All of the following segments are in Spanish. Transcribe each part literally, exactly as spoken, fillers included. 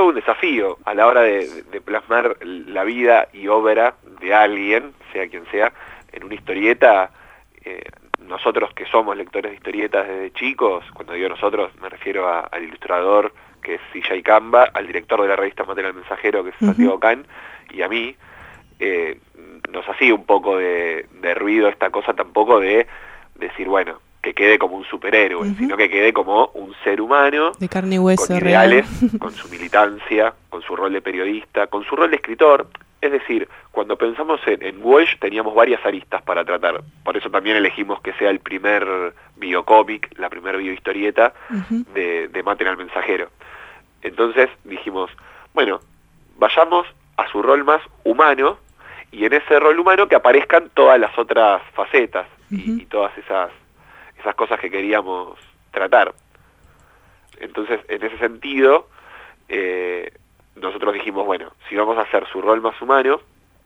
un desafío a la hora de, de plasmar la vida y obra de alguien, sea quien sea, en una historieta. eh, Nosotros que somos lectores de historietas desde chicos, cuando digo nosotros me refiero a, al ilustrador, que es C J Camba, al director de la revista Material Mensajero, que es uh-huh. Santiago Can, y a mí, eh, nos hacía un poco de, de ruido esta cosa tampoco de decir, bueno, que quede como un superhéroe, uh-huh. sino que quede como un ser humano, de carne y hueso, con ideales, real. Con su militancia, con su rol de periodista, con su rol de escritor. Es decir, cuando pensamos en, en Walsh teníamos varias aristas para tratar. Por eso también elegimos que sea el primer biocómic, la primera biohistorieta uh-huh. de, de Material Mensajero. Entonces dijimos, bueno, vayamos a su rol más humano, y en ese rol humano que aparezcan todas las otras facetas uh-huh. y, y todas esas, esas cosas que queríamos tratar. Entonces, en ese sentido, eh, nosotros dijimos, bueno, si vamos a hacer su rol más humano,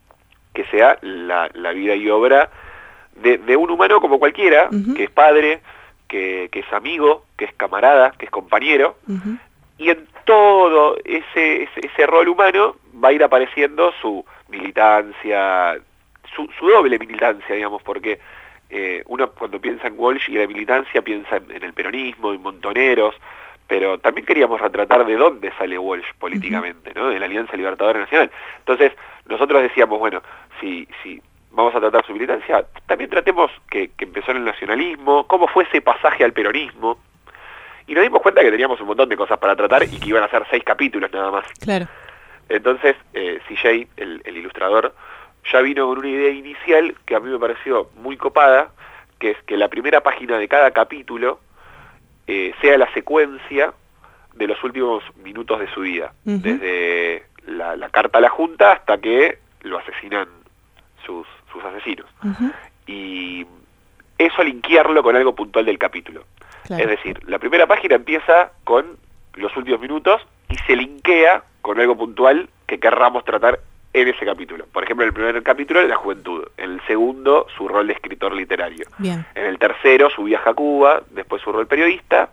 que sea la, la vida y obra de, de un humano como cualquiera, uh-huh. que es padre, que, que es amigo, que es camarada, que es compañero, uh-huh. y en todo ese, ese, ese rol humano va a ir apareciendo su militancia, su, su doble militancia, digamos, porque eh, uno cuando piensa en Walsh y la militancia piensa en, en el peronismo, en Montoneros, pero también queríamos retratar de dónde sale Walsh políticamente, ¿no? De la Alianza Libertadora Nacional. Entonces, nosotros decíamos, bueno, si, si vamos a tratar su militancia, también tratemos que, que empezó en el nacionalismo, cómo fue ese pasaje al peronismo, y nos dimos cuenta que teníamos un montón de cosas para tratar y que iban a ser seis capítulos nada más. Claro. Entonces, eh, C J, el, el ilustrador, ya vino con una idea inicial que a mí me pareció muy copada, que es que la primera página de cada capítulo Eh, sea la secuencia de los últimos minutos de su vida, uh-huh. desde la, la carta a la Junta hasta que lo asesinan sus, sus asesinos. Uh-huh. Y eso linkearlo con algo puntual del capítulo. Claro. Es decir, la primera página empieza con los últimos minutos y se linkea con algo puntual que querramos tratar en ese capítulo. Por ejemplo, en el primer capítulo, la juventud. En el segundo, su rol de escritor literario. Bien. En el tercero, su viaje a Cuba, después su rol periodista.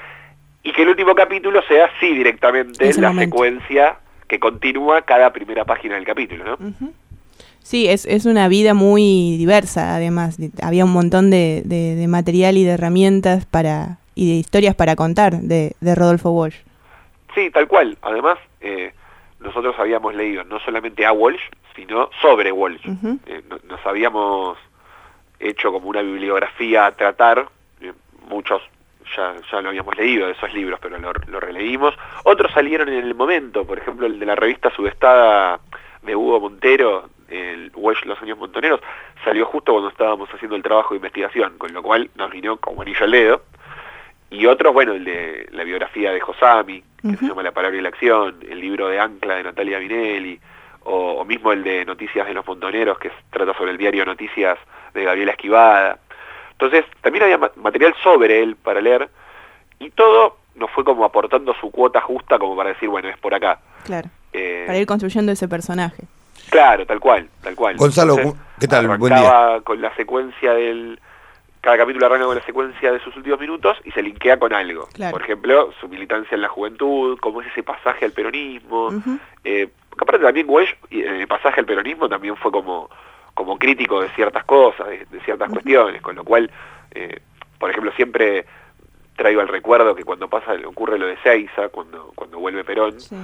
Y que el último capítulo sea, sí, directamente ese la momento. Secuencia que continúa cada primera página del capítulo, ¿no? Uh-huh. Sí, es, es una vida muy diversa, además. Había un montón de, de, de material y de herramientas para y de historias para contar de, de Rodolfo Walsh. Sí, tal cual. Además, eh, nosotros habíamos leído no solamente a Walsh, sino sobre Walsh. Uh-huh. Eh, no, nos habíamos hecho como una bibliografía a tratar, eh, muchos ya, ya lo habíamos leído de esos libros, pero lo, lo releímos. Otros salieron en el momento, por ejemplo el de la revista subestada de Hugo Montero, el Walsh Los Años Montoneros, salió justo cuando estábamos haciendo el trabajo de investigación, con lo cual nos vino como anillo al dedo. Y otros, bueno, el de la biografía de Josami, que uh-huh. se llama La Palabra y la Acción, el libro de Ancla de Natalia Vinelli, o, o mismo el de Noticias de los Montoneros, que trata sobre el diario Noticias de Gabriela Esquivada. Entonces, también había ma- material sobre él para leer, y todo nos fue como aportando su cuota justa como para decir, bueno, es por acá. Claro, eh, para ir construyendo ese personaje. Claro, tal cual, tal cual. Gonzalo, Entonces, ¿qué tal? Arrancaba Buen día. con la secuencia del... Cada capítulo arranca con la secuencia de sus últimos minutos y se linkea con algo. Claro. Por ejemplo, su militancia en la juventud, cómo es ese pasaje al peronismo. Uh-huh. Eh, aparte también Walsh, en el pasaje al peronismo también fue como, como crítico de ciertas cosas, de, de ciertas uh-huh. cuestiones, con lo cual, eh, por ejemplo, siempre traigo al recuerdo que cuando pasa ocurre lo de Seiza, cuando, cuando vuelve Perón, sí.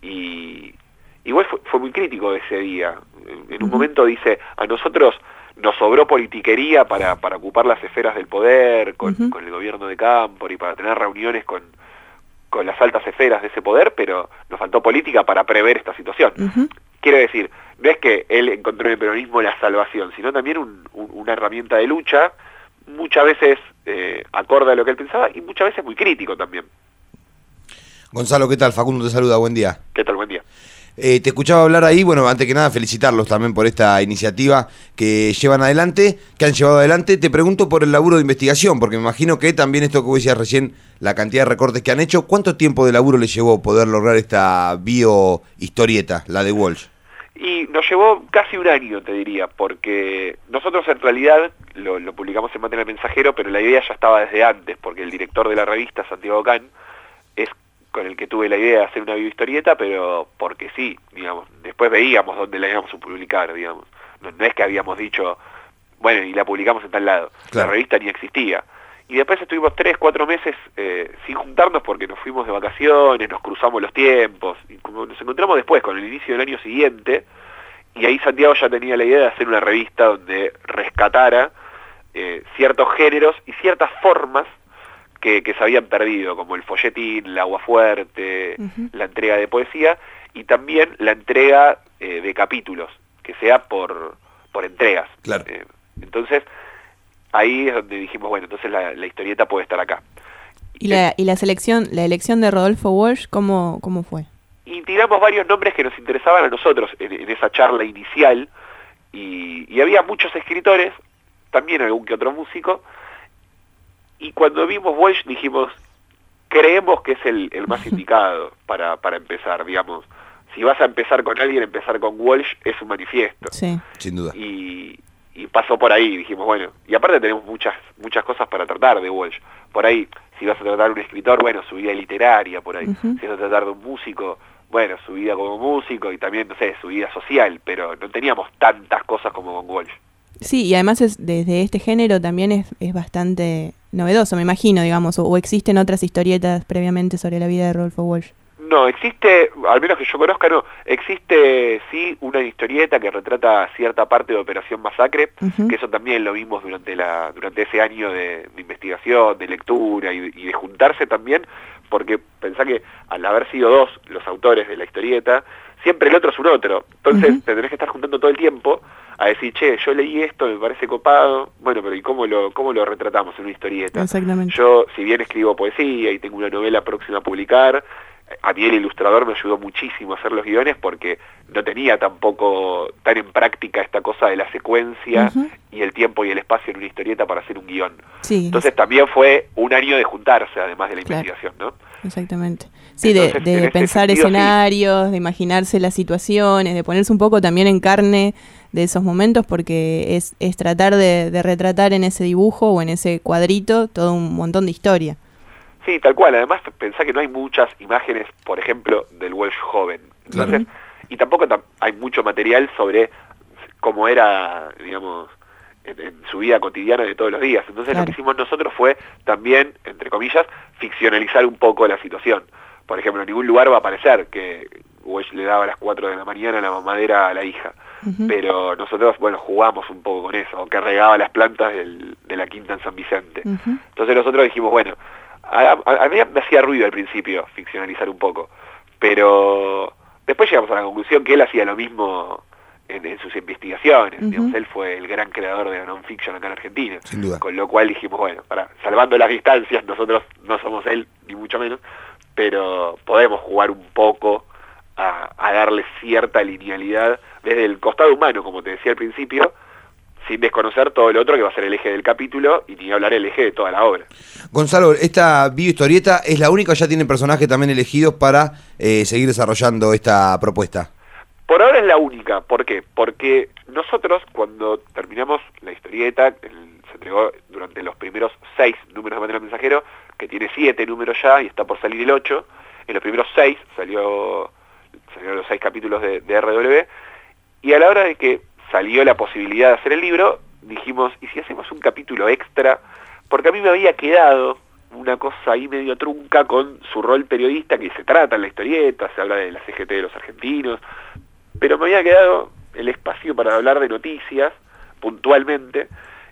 y igual fue, fue muy crítico de ese día. En, en un uh-huh. momento dice, a nosotros nos sobró politiquería para, para ocupar las esferas del poder con, uh-huh. con el gobierno de Cámpora y para tener reuniones con, con las altas esferas de ese poder, pero nos faltó política para prever esta situación. Uh-huh. Quiero decir, no es que él encontró en el peronismo la salvación, sino también un, un, una herramienta de lucha, muchas veces eh, acorde a lo que él pensaba y muchas veces muy crítico también. Gonzalo, ¿qué tal? Facundo te saluda, buen día. ¿Qué tal? Buen día. Eh, te escuchaba hablar ahí, bueno, antes que nada felicitarlos también por esta iniciativa que llevan adelante, que han llevado adelante. Te pregunto por el laburo de investigación, porque me imagino que también esto que vos decías recién, la cantidad de recortes que han hecho, ¿cuánto tiempo de laburo les llevó poder lograr esta biohistorieta, la de Walsh? Y nos llevó casi un año, te diría, porque nosotros en realidad lo, lo publicamos en Material Mensajero, pero la idea ya estaba desde antes, porque el director de la revista, Santiago Can, es con el que tuve la idea de hacer una biohistorieta, pero porque sí, digamos. Después veíamos dónde la íbamos a publicar, digamos. No, no es que habíamos dicho, bueno, y la publicamos en tal lado. Claro. La revista ni existía. Y después estuvimos tres, cuatro meses eh, sin juntarnos porque nos fuimos de vacaciones, nos cruzamos los tiempos, y como nos encontramos después, con el inicio del año siguiente, y ahí Santiago ya tenía la idea de hacer una revista donde rescatara eh, ciertos géneros y ciertas formas que, que se habían perdido, como el folletín, el aguafuerte, uh-huh. la entrega de poesía, y también la entrega eh, de capítulos, que sea por, por entregas. Claro. Eh, entonces, ahí es donde dijimos, bueno, entonces la, la historieta puede estar acá. ¿Y la, y la selección, la elección de Rodolfo Walsh, cómo, cómo fue? Y tiramos varios nombres que nos interesaban a nosotros en, en esa charla inicial, y, y había muchos escritores, también algún que otro músico, y cuando vimos Walsh dijimos, creemos que es el, el más indicado para, para empezar, digamos. Si vas a empezar con alguien, empezar con Walsh es un manifiesto. Sí, sin duda. Y, y pasó por ahí, dijimos, bueno, y aparte tenemos muchas muchas cosas para tratar de Walsh. Por ahí, si vas a tratar de un escritor, bueno, su vida literaria, por ahí. Uh-huh. Si vas a tratar de un músico, bueno, su vida como músico y también, no sé, su vida social, pero no teníamos tantas cosas como con Walsh. Sí, y además es, desde este género también es, es bastante novedoso, me imagino, digamos, o, o existen otras historietas previamente sobre la vida de Rodolfo Walsh. No, existe, al menos que yo conozca, no, existe sí una historieta que retrata cierta parte de Operación Masacre, uh-huh. que eso también lo vimos durante la durante ese año de, de investigación, de lectura y, y de juntarse también, porque pensá que al haber sido dos los autores de la historieta, siempre el otro es un otro, entonces uh-huh. te tenés que estar juntando todo el tiempo a decir, che, yo leí esto, me parece copado, bueno, pero ¿y cómo lo cómo lo retratamos en una historieta? Exactamente. Yo, si bien escribo poesía y tengo una novela próxima a publicar, a mí el ilustrador me ayudó muchísimo a hacer los guiones porque no tenía tampoco tan en práctica esta cosa de la secuencia uh-huh. y el tiempo y el espacio en una historieta para hacer un guión. Sí, Entonces también fue un año de juntarse, además de la claro. investigación, ¿no? Exactamente. Sí, Entonces, de, de pensar sentido, escenarios, sí. de imaginarse las situaciones, de ponerse un poco también en carne de esos momentos, porque es, es tratar de, de retratar en ese dibujo o en ese cuadrito todo un montón de historia. Sí, tal cual. Además, pensá que no hay muchas imágenes, por ejemplo, del Walsh joven. Entonces, claro. Y tampoco tam- hay mucho material sobre cómo era, digamos, en, en su vida cotidiana de todos los días. Entonces, claro. lo que hicimos nosotros fue también, entre comillas, ficcionalizar un poco la situación. Por ejemplo, en ningún lugar va a aparecer que Walsh le daba a las cuatro de la mañana la mamadera a la hija. Uh-huh. Pero nosotros, bueno, jugamos un poco con eso, que regaba las plantas del, de la quinta en San Vicente. Uh-huh. Entonces nosotros dijimos, bueno, A, a, a mí me hacía ruido al principio ficcionalizar un poco, pero después llegamos a la conclusión que él hacía lo mismo en, en sus investigaciones. Uh-huh. Digamos, él fue el gran creador de la non-fiction acá en Argentina. Sin duda. Con lo cual dijimos, bueno, para, salvando las distancias, nosotros no somos él, ni mucho menos, pero podemos jugar un poco a, a darle cierta linealidad desde el costado humano, como te decía al principio, sin desconocer todo lo otro que va a ser el eje del capítulo y ni hablar el eje de toda la obra. Gonzalo, ¿esta biohistorieta es la única o ya tienen personajes también elegidos para eh, seguir desarrollando esta propuesta? Por ahora es la única. ¿Por qué? Porque nosotros, cuando terminamos la historieta, el, se entregó durante los primeros seis números de Material Mensajero, que tiene siete números ya y está por salir el ocho, en los primeros seis salió salieron los seis capítulos de, de R W, y a la hora de que salió la posibilidad de hacer el libro, dijimos, ¿y si hacemos un capítulo extra? Porque a mí me había quedado una cosa ahí medio trunca con su rol periodista, que se trata en la historieta, se habla de la C G T de los argentinos, pero me había quedado el espacio para hablar de noticias, puntualmente,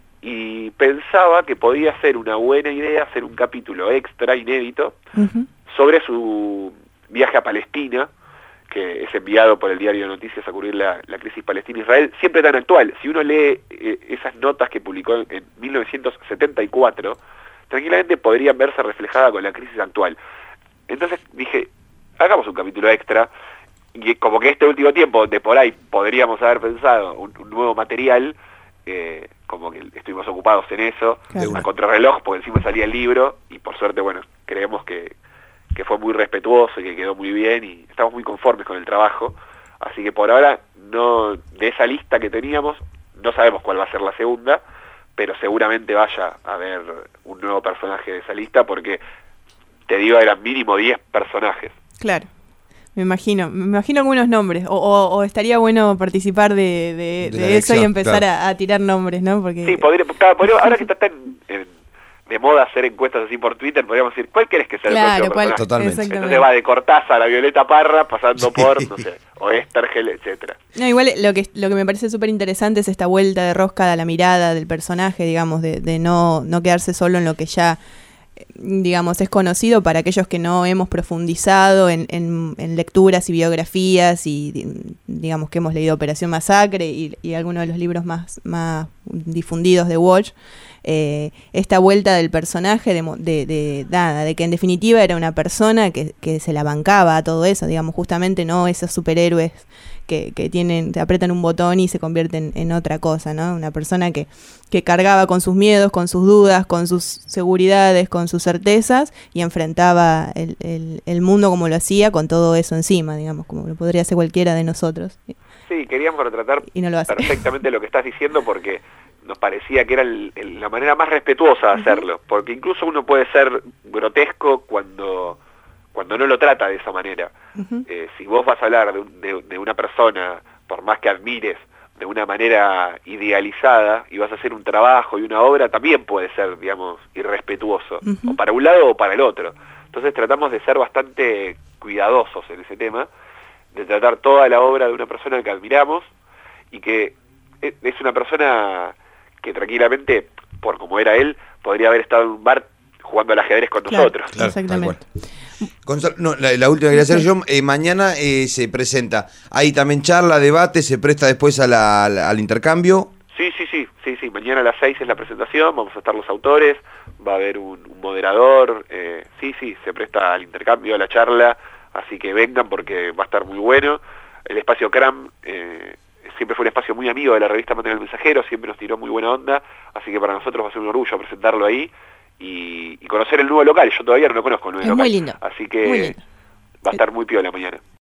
y pensaba que podía ser una buena idea hacer un capítulo extra, inédito, uh-huh. sobre su viaje a Palestina, que es enviado por el diario de noticias a cubrir la, la crisis Palestina-Israel, siempre tan actual. Si uno lee eh, esas notas que publicó en, en mil novecientos setenta y cuatro, tranquilamente podrían verse reflejadas con la crisis actual. Entonces dije, hagamos un capítulo extra, y como que este último tiempo, donde por ahí podríamos haber pensado un, un nuevo material, eh, como que estuvimos ocupados en eso, claro. a contrarreloj, porque encima salía el libro, y por suerte, bueno, creemos que que fue muy respetuoso y que quedó muy bien y estamos muy conformes con el trabajo, así que por ahora no, de esa lista que teníamos no sabemos cuál va a ser la segunda, pero seguramente vaya a haber un nuevo personaje de esa lista porque te digo, eran mínimo diez personajes. Claro. Me imagino, me imagino algunos nombres, o, o, o estaría bueno participar de, de, de, de eso y empezar claro. a, a tirar nombres, ¿no? Porque... Sí, podría, podría, ahora que está tan en, de moda hacer encuestas así por Twitter, podríamos decir, ¿cuál querés que sea el claro, próximo cuál, personaje? Totalmente. Entonces va de Cortázar a Violeta Parra, pasando por, no sé, o Estergel, etcétera. No, igual lo que lo que me parece súper interesante es esta vuelta de rosca a la mirada del personaje, digamos, de, de no, no quedarse solo en lo que ya... digamos, es conocido para aquellos que no hemos profundizado en, en, en lecturas y biografías y digamos que hemos leído Operación Masacre y, y algunos de los libros más, más difundidos de Walsh, eh, esta vuelta del personaje de, de, de, nada, de que en definitiva era una persona que, que se la bancaba a todo eso, digamos, justamente no esos superhéroes que, que tienen, te apretan un botón y se convierten en otra cosa, ¿no? Una persona que, que cargaba con sus miedos, con sus dudas, con sus seguridades, con sus certezas y enfrentaba el, el, el mundo como lo hacía con todo eso encima, digamos, como lo podría hacer cualquiera de nosotros. Sí, queríamos retratar y no lo perfectamente lo que estás diciendo porque nos parecía que era el, el, la manera más respetuosa de hacerlo, uh-huh. porque incluso uno puede ser grotesco cuando... cuando no lo trata de esa manera. Uh-huh. Eh, si vos vas a hablar de, un, de, de una persona, por más que admires, de una manera idealizada, y vas a hacer un trabajo y una obra, también puede ser, digamos, irrespetuoso, uh-huh. o para un lado o para el otro. Entonces tratamos de ser bastante cuidadosos en ese tema, de tratar toda la obra de una persona que admiramos, y que es una persona que tranquilamente, por como era él, podría haber estado en un bar jugando al ajedrez con claro, nosotros. Claro, exactamente. Gonzalo, no, la, la última que quería hacer yo, eh, mañana eh, se presenta, hay también charla, debate, se presta después a la, a la, al intercambio. Sí, sí, sí, sí, sí, mañana a las seis es la presentación, vamos a estar los autores, va a haber un, un moderador, eh, sí, sí, se presta al intercambio, a la charla, así que vengan porque va a estar muy bueno. El espacio CRAM eh, siempre fue un espacio muy amigo de la revista Material Mensajero, siempre nos tiró muy buena onda, así que para nosotros va a ser un orgullo presentarlo ahí. Y, y conocer el nuevo local, yo todavía no lo conozco el nuevo es local, muy lindo, así que va a estar muy piola mañana.